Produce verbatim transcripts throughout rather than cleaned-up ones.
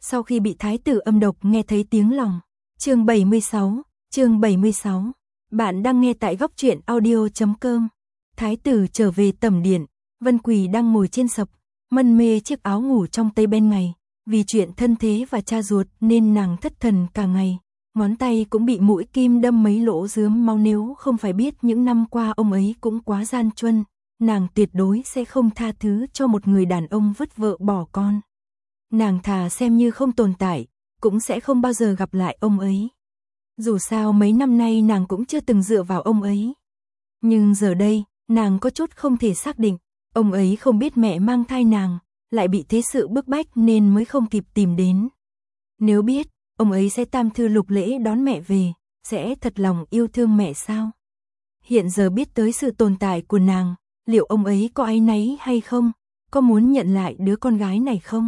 sau khi bị thái tử âm độc nghe thấy tiếng lòng. Chương bảy mươi sáu, chương bảy mươi sáu. Bạn đang nghe tại góc truyện audio chấm com. Thái tử trở về tẩm điện, Vân Quỳ đang ngồi trên sập, mân mê chiếc áo ngủ trong tây bên ngày, vì chuyện thân thế và cha ruột nên nàng thất thần cả ngày, ngón tay cũng bị mũi kim đâm mấy lỗ rướm máu, nếu không phải biết những năm qua ông ấy cũng quá gian truân, nàng tuyệt đối sẽ không tha thứ cho một người đàn ông vứt vợ bỏ con. Nàng thà xem như không tồn tại, cũng sẽ không bao giờ gặp lại ông ấy. Dù sao mấy năm nay nàng cũng chưa từng dựa vào ông ấy. Nhưng giờ đây, nàng có chút không thể xác định, ông ấy không biết mẹ mang thai nàng, lại bị thế sự bức bách nên mới không kịp tìm đến. Nếu biết, ông ấy sẽ tam thư lục lễ đón mẹ về, sẽ thật lòng yêu thương mẹ sao? Hiện giờ biết tới sự tồn tại của nàng, liệu ông ấy có áy náy hay không? Có muốn nhận lại đứa con gái này không?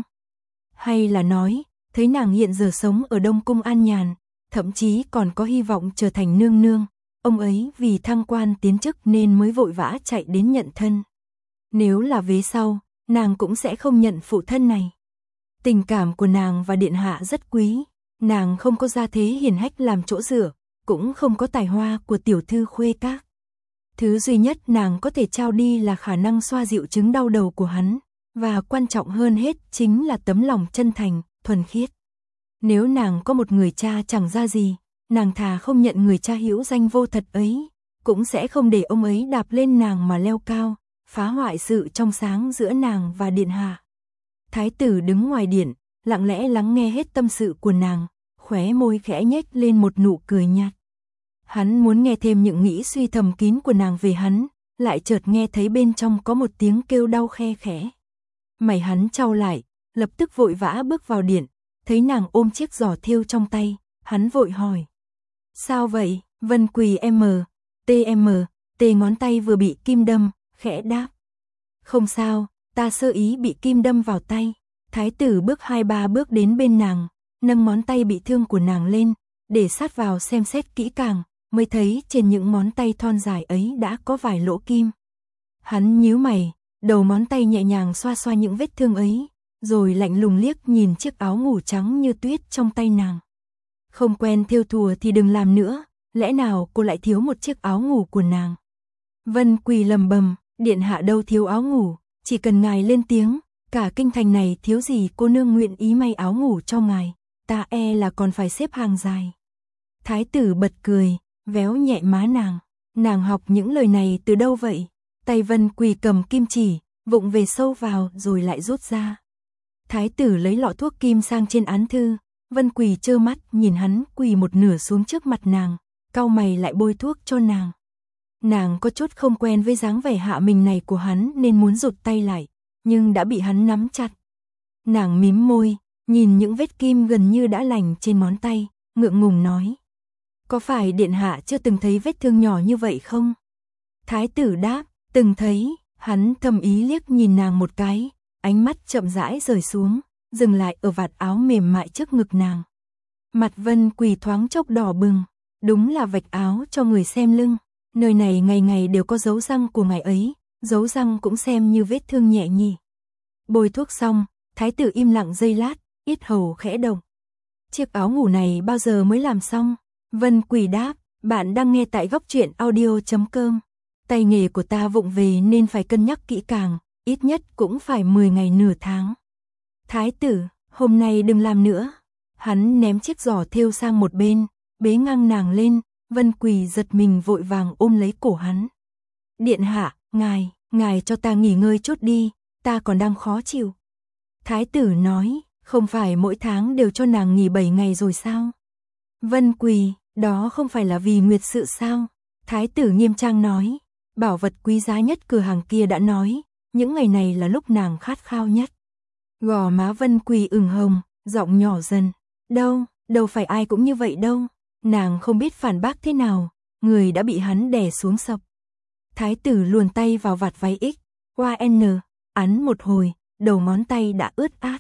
Hay là nói, thấy nàng hiện giờ sống ở Đông Cung an nhàn, thậm chí còn có hy vọng trở thành nương nương, ông ấy vì thăng quan tiến chức nên mới vội vã chạy đến nhận thân. Nếu là vế sau, nàng cũng sẽ không nhận phụ thân này. Tình cảm của nàng và điện hạ rất quý, nàng không có gia thế hiền hách làm chỗ dựa, cũng không có tài hoa của tiểu thư khuê các. Thứ duy nhất nàng có thể trao đi là khả năng xoa dịu chứng đau đầu của hắn, và quan trọng hơn hết chính là tấm lòng chân thành, thuần khiết. Nếu nàng có một người cha chẳng ra gì, nàng thà không nhận người cha hữu danh vô thật ấy, cũng sẽ không để ông ấy đạp lên nàng mà leo cao, phá hoại sự trong sáng giữa nàng và điện hạ. Thái tử đứng ngoài điện, lặng lẽ lắng nghe hết tâm sự của nàng, khóe môi khẽ nhếch lên một nụ cười nhạt. Hắn muốn nghe thêm những nghĩ suy thầm kín của nàng về hắn, lại chợt nghe thấy bên trong có một tiếng kêu đau khe khẽ. Mày hắn chau lại, lập tức vội vã bước vào điện, thấy nàng ôm chiếc giỏ thêu trong tay, hắn vội hỏi. Sao vậy? Vân Quỳ M, TM, tê ngón tay vừa bị kim đâm, khẽ đáp. Không sao, ta sơ ý bị kim đâm vào tay. Thái tử bước hai ba bước đến bên nàng, nâng ngón tay bị thương của nàng lên, để sát vào xem xét kỹ càng, mới thấy trên những ngón tay thon dài ấy đã có vài lỗ kim. Hắn nhíu mày, đầu ngón tay nhẹ nhàng xoa xoa những vết thương ấy, rồi lạnh lùng liếc nhìn chiếc áo ngủ trắng như tuyết trong tay nàng. Không quen thêu thùa thì đừng làm nữa, lẽ nào cô lại thiếu một chiếc áo ngủ của nàng? Vân Quỳ lầm bầm, điện hạ đâu thiếu áo ngủ, chỉ cần ngài lên tiếng, cả kinh thành này thiếu gì cô nương nguyện ý may áo ngủ cho ngài, ta e là còn phải xếp hàng dài. Thái tử bật cười, véo nhẹ má nàng, nàng học những lời này từ đâu vậy? Tay Vân Quỳ cầm kim chỉ, vụng về sâu vào rồi lại rút ra. Thái tử lấy lọ thuốc kim sang trên án thư, Vân Quỳ trơ mắt nhìn hắn quỳ một nửa xuống trước mặt nàng, cau mày lại bôi thuốc cho nàng. Nàng có chút không quen với dáng vẻ hạ mình này của hắn nên muốn rụt tay lại, nhưng đã bị hắn nắm chặt. Nàng mím môi, nhìn những vết kim gần như đã lành trên ngón tay, ngượng ngùng nói. Có phải điện hạ chưa từng thấy vết thương nhỏ như vậy không? Thái tử đáp, từng thấy. Hắn thầm ý liếc nhìn nàng một cái, ánh mắt chậm rãi rời xuống, dừng lại ở vạt áo mềm mại trước ngực nàng. Mặt Vân Quỳ thoáng chốc đỏ bừng, đúng là vạch áo cho người xem lưng. Nơi này ngày ngày đều có dấu răng của ngày ấy, dấu răng cũng xem như vết thương nhẹ nhỉ. Bôi thuốc xong, thái tử im lặng giây lát, yết hầu khẽ động. Chiếc áo ngủ này bao giờ mới làm xong? Vân Quỳ đáp, bạn đang nghe tại góc truyện audio chấm com. Tay nghề của ta vụng về nên phải cân nhắc kỹ càng, ít nhất cũng phải mười ngày nửa tháng. Thái tử, hôm nay đừng làm nữa. Hắn ném chiếc giỏ thêu sang một bên, bế ngang nàng lên, Vân Quỳ giật mình vội vàng ôm lấy cổ hắn. Điện hạ, ngài, ngài cho ta nghỉ ngơi chút đi, ta còn đang khó chịu. Thái tử nói, không phải mỗi tháng đều cho nàng nghỉ bảy ngày rồi sao? Vân Quỳ, đó không phải là vì nguyệt sự sao? Thái tử nghiêm trang nói. Bảo vật quý giá nhất cửa hàng kia đã nói, những ngày này là lúc nàng khát khao nhất. Gò má Vân Quỳ ửng hồng, giọng nhỏ dần. Đâu, đâu phải ai cũng như vậy đâu. Nàng không biết phản bác thế nào, người đã bị hắn đè xuống sập. Thái tử luồn tay vào vạt váy X, Y N, ấn một hồi, đầu ngón tay đã ướt át.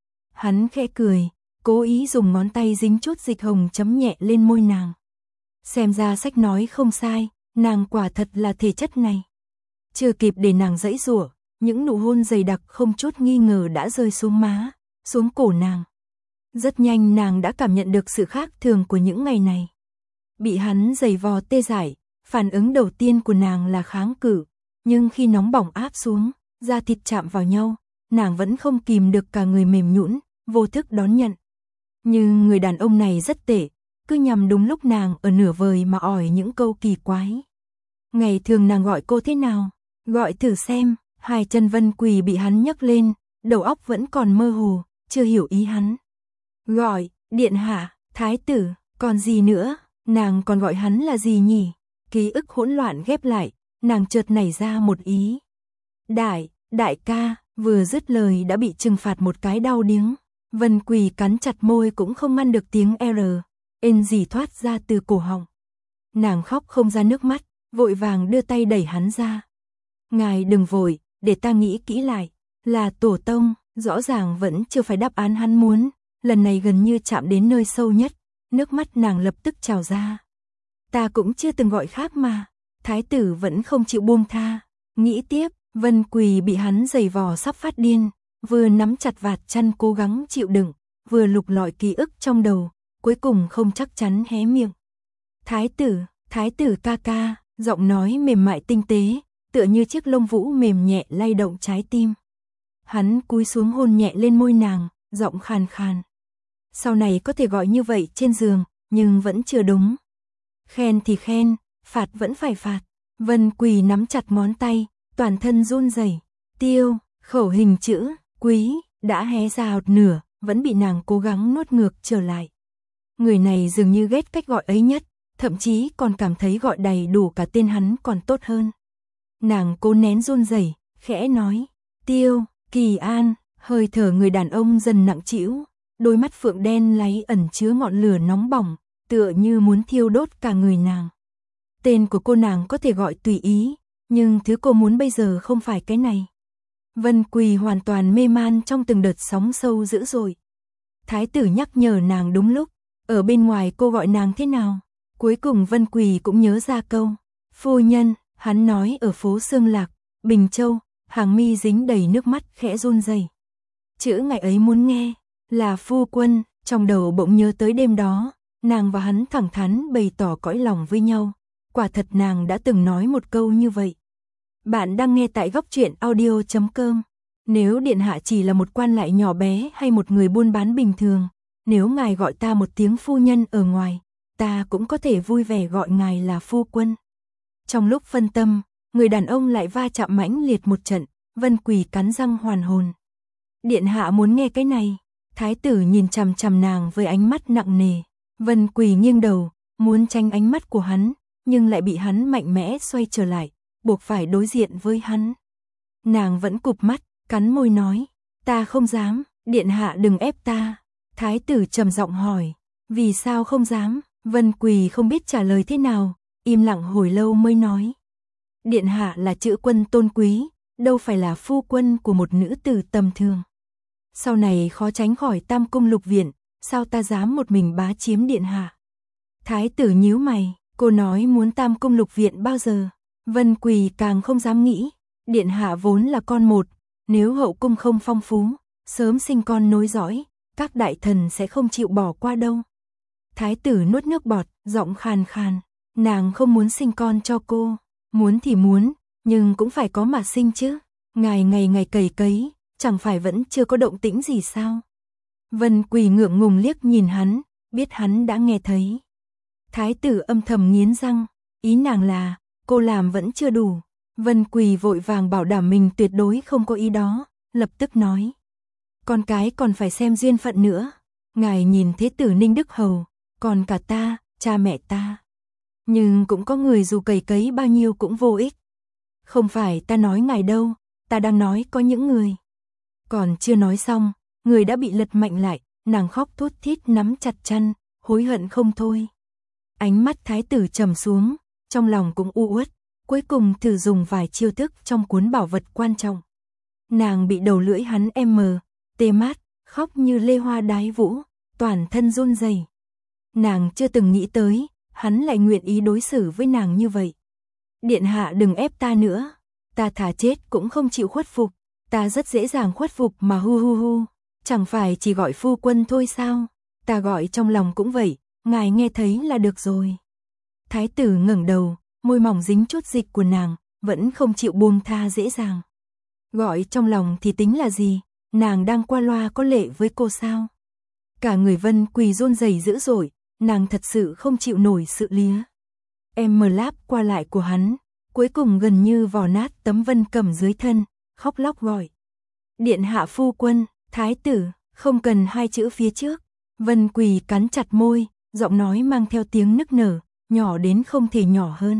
Hắn khẽ cười, cố ý dùng ngón tay dính chút dịch hồng chấm nhẹ lên môi nàng. Xem ra sách nói không sai. Nàng quả thật là thể chất này. Chưa kịp để nàng giãy giụa, những nụ hôn dày đặc không chút nghi ngờ đã rơi xuống má, xuống cổ nàng. Rất nhanh nàng đã cảm nhận được sự khác thường của những ngày này. Bị hắn giày vò tê dại, phản ứng đầu tiên của nàng là kháng cự, nhưng khi nóng bỏng áp xuống, da thịt chạm vào nhau, nàng vẫn không kìm được cả người mềm nhũn, vô thức đón nhận. Nhưng người đàn ông này rất tệ, cứ nhằm đúng lúc nàng ở nửa vời mà ỏi những câu kỳ quái. Ngày thường nàng gọi cô thế nào? Gọi thử xem. Hai chân Vân Quỳ bị hắn nhấc lên, đầu óc vẫn còn mơ hồ, chưa hiểu ý hắn. Gọi, điện hạ, thái tử, còn gì nữa, nàng còn gọi hắn là gì nhỉ? Ký ức hỗn loạn ghép lại, nàng chợt nảy ra một ý. Đại, đại ca, vừa dứt lời đã bị trừng phạt một cái đau điếng. Vân Quỳ cắn chặt môi cũng không ngăn được tiếng R, ên gì thoát ra từ cổ họng. Nàng khóc không ra nước mắt, vội vàng đưa tay đẩy hắn ra. Ngài đừng vội, để ta nghĩ kỹ lại, là tổ tông, rõ ràng vẫn chưa phải đáp án hắn muốn, lần này gần như chạm đến nơi sâu nhất, nước mắt nàng lập tức trào ra. Ta cũng chưa từng gọi khác mà, thái tử vẫn không chịu buông tha, nghĩ tiếp, Vân Quỳ bị hắn giày vò sắp phát điên, vừa nắm chặt vạt chăn cố gắng chịu đựng, vừa lục lọi ký ức trong đầu, cuối cùng không chắc chắn hé miệng. Thái tử, thái tử ca ca, giọng nói mềm mại tinh tế, tựa như chiếc lông vũ mềm nhẹ lay động trái tim. Hắn cúi xuống hôn nhẹ lên môi nàng, giọng khàn khàn. Sau này có thể gọi như vậy trên giường, nhưng vẫn chưa đúng. Khen thì khen, phạt vẫn phải phạt. Vân Quỳ nắm chặt ngón tay, toàn thân run rẩy. Tiêu, khẩu hình chữ, quý, đã hé ra một nửa, vẫn bị nàng cố gắng nuốt ngược trở lại. Người này dường như ghét cách gọi ấy nhất, thậm chí còn cảm thấy gọi đầy đủ cả tên hắn còn tốt hơn. Nàng cố nén run rẩy, khẽ nói, Tiêu, Kỳ An, hơi thở người đàn ông dần nặng trĩu, đôi mắt phượng đen láy ẩn chứa ngọn lửa nóng bỏng, tựa như muốn thiêu đốt cả người nàng. Tên của cô nàng có thể gọi tùy ý, nhưng thứ cô muốn bây giờ không phải cái này. Vân Quỳ hoàn toàn mê man trong từng đợt sóng sâu dữ dội. Thái tử nhắc nhở nàng đúng lúc, ở bên ngoài cô gọi nàng thế nào? Cuối cùng Vân Quỳ cũng nhớ ra câu, phu nhân, hắn nói ở phố Xương Lạc, Bình Châu, hàng mi dính đầy nước mắt khẽ run rẩy. Chữ ngày ấy muốn nghe, là phu quân, trong đầu bỗng nhớ tới đêm đó, nàng và hắn thẳng thắn bày tỏ cõi lòng với nhau. Quả thật nàng đã từng nói một câu như vậy. Bạn đang nghe tại góc truyện audio chấm com. Nếu điện hạ chỉ là một quan lại nhỏ bé hay một người buôn bán bình thường, nếu ngài gọi ta một tiếng phu nhân ở ngoài, ta cũng có thể vui vẻ gọi ngài là phu quân. Trong lúc phân tâm, người đàn ông lại va chạm mãnh liệt một trận, Vân Quỳ cắn răng hoàn hồn. Điện hạ muốn nghe cái này. Thái tử nhìn chằm chằm nàng với ánh mắt nặng nề. Vân Quỳ nghiêng đầu, muốn tránh ánh mắt của hắn, nhưng lại bị hắn mạnh mẽ xoay trở lại, buộc phải đối diện với hắn. Nàng vẫn cụp mắt, cắn môi nói, ta không dám, điện hạ đừng ép ta. Thái tử trầm giọng hỏi, vì sao không dám? Vân Quỳ không biết trả lời thế nào, im lặng hồi lâu mới nói. Điện hạ là chữ quân tôn quý, đâu phải là phu quân của một nữ tử tầm thường. Sau này khó tránh khỏi tam cung lục viện, sao ta dám một mình bá chiếm điện hạ? Thái tử nhíu mày, cô nói muốn tam cung lục viện bao giờ? Vân Quỳ càng không dám nghĩ, điện hạ vốn là con một, nếu hậu cung không phong phú, sớm sinh con nối dõi, các đại thần sẽ không chịu bỏ qua đâu. Thái tử nuốt nước bọt, giọng khàn khàn, nàng không muốn sinh con cho cô, muốn thì muốn, nhưng cũng phải có mà sinh chứ. Ngài ngày ngày cày cấy, chẳng phải vẫn chưa có động tĩnh gì sao? Vân Quỳ ngượng ngùng liếc nhìn hắn, biết hắn đã nghe thấy. Thái tử âm thầm nghiến răng, ý nàng là, cô làm vẫn chưa đủ. Vân Quỳ vội vàng bảo đảm mình tuyệt đối không có ý đó, lập tức nói. Con cái còn phải xem duyên phận nữa. Ngài nhìn thế tử Ninh Đức Hầu, còn cả ta, cha mẹ ta. Nhưng cũng có người dù cày cấy bao nhiêu cũng vô ích. Không phải ta nói ngài đâu, ta đang nói có những người. Còn chưa nói xong, người đã bị lật mạnh lại, nàng khóc thút thít nắm chặt chăn, hối hận không thôi. Ánh mắt thái tử trầm xuống, trong lòng cũng u uất, cuối cùng thử dùng vài chiêu thức trong cuốn bảo vật quan trọng. Nàng bị đầu lưỡi hắn em mờ, tê mát, khóc như lê hoa đái vũ, toàn thân run rẩy. Nàng chưa từng nghĩ tới, hắn lại nguyện ý đối xử với nàng như vậy. Điện hạ đừng ép ta nữa, ta thà chết cũng không chịu khuất phục, ta rất dễ dàng khuất phục mà hu hu hu. Chẳng phải chỉ gọi phu quân thôi sao? Ta gọi trong lòng cũng vậy, ngài nghe thấy là được rồi. Thái tử ngẩng đầu, môi mỏng dính chút dịch của nàng, vẫn không chịu buông tha dễ dàng. Gọi trong lòng thì tính là gì, nàng đang qua loa có lệ với cô sao? Cả người Vân Quỳ run rẩy dữ dội, nàng thật sự không chịu nổi sự lía. Em mờ láp qua lại của hắn, cuối cùng gần như vò nát tấm vân cầm dưới thân, khóc lóc gọi. Điện hạ phu quân, thái tử, không cần hai chữ phía trước. Vân Quỳ cắn chặt môi, giọng nói mang theo tiếng nức nở, nhỏ đến không thể nhỏ hơn.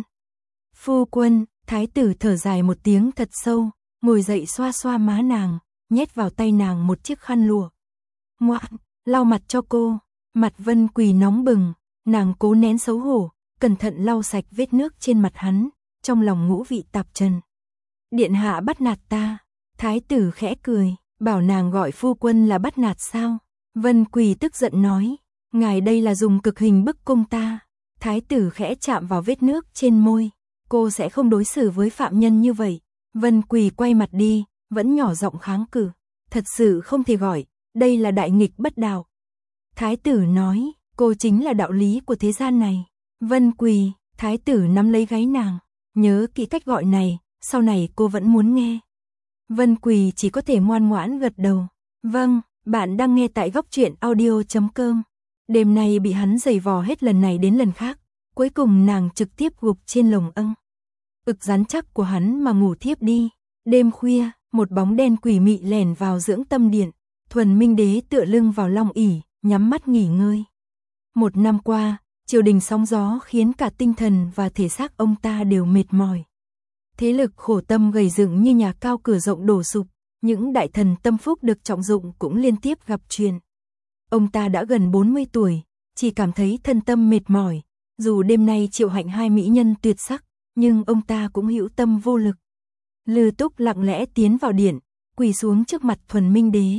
Phu quân, thái tử thở dài một tiếng thật sâu, ngồi dậy xoa xoa má nàng, nhét vào tay nàng một chiếc khăn lụa. Ngoan, lau mặt cho cô. Mặt Vân Quỳ nóng bừng, nàng cố nén xấu hổ, cẩn thận lau sạch vết nước trên mặt hắn, trong lòng ngũ vị tạp trần. Điện hạ bắt nạt ta. Thái tử khẽ cười, bảo nàng gọi phu quân là bắt nạt sao? Vân Quỳ tức giận nói, ngài đây là dùng cực hình bức cung ta. Thái tử khẽ chạm vào vết nước trên môi, cô sẽ không đối xử với phạm nhân như vậy. Vân Quỳ quay mặt đi, vẫn nhỏ giọng kháng cự, thật sự không thể gọi, đây là đại nghịch bất đạo. Thái tử nói, cô chính là đạo lý của thế gian này. Vân Quỳ, thái tử nắm lấy gáy nàng, nhớ kỹ cách gọi này, sau này cô vẫn muốn nghe. Vân Quỳ chỉ có thể ngoan ngoãn gật đầu. Vâng, bạn đang nghe tại góc truyện audio chấm com. Đêm nay bị hắn giày vò hết lần này đến lần khác, cuối cùng nàng trực tiếp gục trên lồng âng. Ực rắn chắc của hắn mà ngủ thiếp đi. Đêm khuya, một bóng đen quỷ mị lèn vào dưỡng tâm điện. Thuần Minh Đế tựa lưng vào long ỷ, nhắm mắt nghỉ ngơi. Một năm qua, triều đình sóng gió khiến cả tinh thần và thể xác ông ta đều mệt mỏi. Thế lực khổ tâm gầy dựng như nhà cao cửa rộng đổ sụp, những đại thần tâm phúc được trọng dụng cũng liên tiếp gặp chuyện. Ông ta đã gần bốn mươi tuổi, chỉ cảm thấy thân tâm mệt mỏi, dù đêm nay triệu hạnh hai mỹ nhân tuyệt sắc, nhưng ông ta cũng hữu tâm vô lực. Lư Túc lặng lẽ tiến vào điện, quỳ xuống trước mặt Thuần Minh Đế.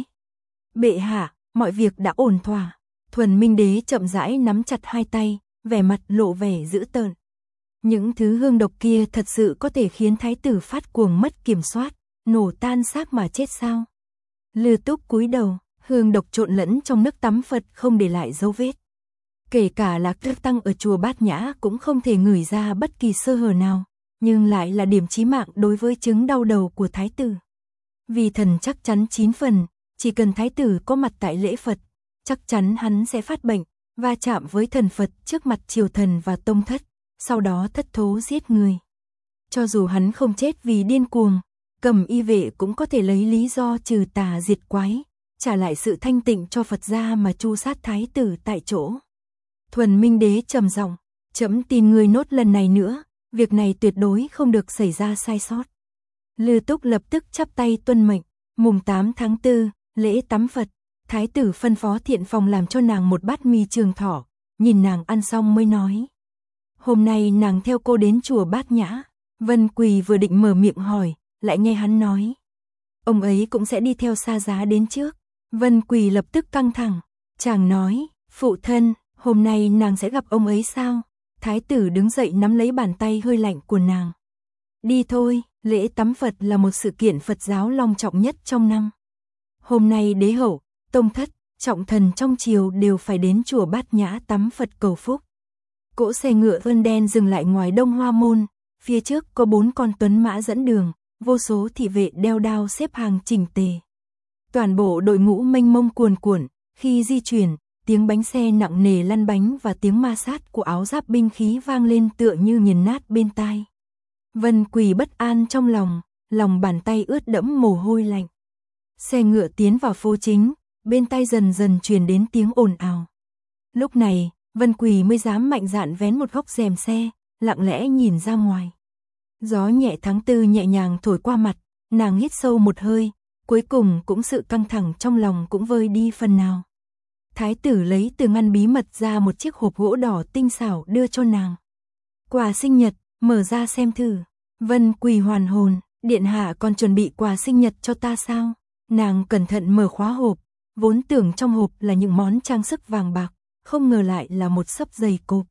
Bệ hạ, mọi việc đã ổn thỏa. Thuần Minh Đế chậm rãi nắm chặt hai tay, vẻ mặt lộ vẻ dữ tợn. Những thứ hương độc kia thật sự có thể khiến thái tử phát cuồng mất kiểm soát, nổ tan xác mà chết sao? Lư Túc cúi đầu, hương độc trộn lẫn trong nước tắm Phật không để lại dấu vết. Kể cả là Cực Tăng ở chùa Bát Nhã cũng không thể ngửi ra bất kỳ sơ hở nào, nhưng lại là điểm chí mạng đối với chứng đau đầu của thái tử. Vì thần chắc chắn chín phần, chỉ cần thái tử có mặt tại lễ Phật, chắc chắn hắn sẽ phát bệnh, va chạm với thần Phật trước mặt triều thần và tông thất, sau đó thất thố giết người. Cho dù hắn không chết vì điên cuồng, Cầm Y vệ cũng có thể lấy lý do trừ tà diệt quái, trả lại sự thanh tịnh cho Phật gia mà tru sát thái tử tại chỗ. Thuần Minh Đế trầm giọng, trẫm tin ngươi nốt lần này nữa, việc này tuyệt đối không được xảy ra sai sót. Lư Túc lập tức chắp tay tuân mệnh. Mùng tám tháng tư, lễ tắm Phật, thái tử phân phó Thiện Phòng làm cho nàng một bát mì trường thọ, nhìn nàng ăn xong mới nói. Hôm nay nàng theo cô đến chùa Bát Nhã. Vân Quỳ vừa định mở miệng hỏi, lại nghe hắn nói. Ông ấy cũng sẽ đi theo Sa Giá đến trước. Vân Quỳ lập tức căng thẳng, chàng nói, phụ thân, hôm nay nàng sẽ gặp ông ấy sao? Thái tử đứng dậy nắm lấy bàn tay hơi lạnh của nàng. Đi thôi, lễ tắm Phật là một sự kiện Phật giáo long trọng nhất trong năm. Hôm nay đế hậu, tông thất, trọng thần trong triều đều phải đến chùa Bát Nhã tắm Phật cầu phúc. Cỗ xe ngựa vân đen dừng lại ngoài Đông Hoa Môn, phía trước có bốn con tuấn mã dẫn đường, vô số thị vệ đeo đao xếp hàng chỉnh tề. Toàn bộ đội ngũ mênh mông cuồn cuộn, khi di chuyển, tiếng bánh xe nặng nề lăn bánh và tiếng ma sát của áo giáp binh khí vang lên tựa như nghiền nát bên tai. Vân Quỳ bất an trong lòng, lòng bàn tay ướt đẫm mồ hôi lạnh. Xe ngựa tiến vào phố chính, bên tai dần dần truyền đến tiếng ồn ào. Lúc này, Vân Quỳ mới dám mạnh dạn vén một góc rèm xe, lặng lẽ nhìn ra ngoài. Gió nhẹ tháng tư nhẹ nhàng thổi qua mặt, nàng hít sâu một hơi, cuối cùng cũng sự căng thẳng trong lòng cũng vơi đi phần nào. Thái tử lấy từ ngăn bí mật ra một chiếc hộp gỗ đỏ tinh xảo đưa cho nàng. Quà sinh nhật, mở ra xem thử. Vân Quỳ hoàn hồn, điện hạ còn chuẩn bị quà sinh nhật cho ta sao? Nàng cẩn thận mở khóa hộp, vốn tưởng trong hộp là những món trang sức vàng bạc, không ngờ lại là một xấp giày cộp.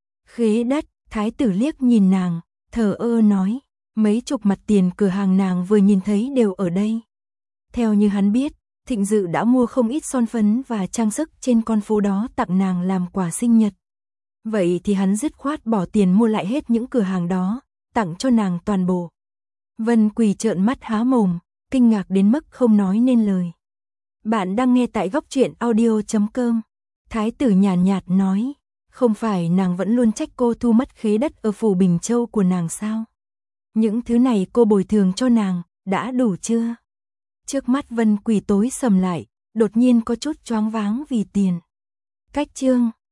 Khế đất, thái tử liếc nhìn nàng, thờ ơ nói, mấy chục mặt tiền cửa hàng nàng vừa nhìn thấy đều ở đây. Theo như hắn biết, Thịnh Dự đã mua không ít son phấn và trang sức trên con phố đó tặng nàng làm quà sinh nhật. Vậy thì hắn dứt khoát bỏ tiền mua lại hết những cửa hàng đó, tặng cho nàng toàn bộ. Vân Quỳ trợn mắt há mồm, kinh ngạc đến mức không nói nên lời. Bạn đang nghe tại góc truyện audio chấm com. Thái tử nhàn nhạt, nhạt nói, không phải nàng vẫn luôn trách cô thu mất khế đất ở phủ Bình Châu của nàng sao? Những thứ này cô bồi thường cho nàng, đã đủ chưa? Trước mắt Vân Quỳ tối sầm lại, đột nhiên có chút choáng váng vì tiền. Cách chương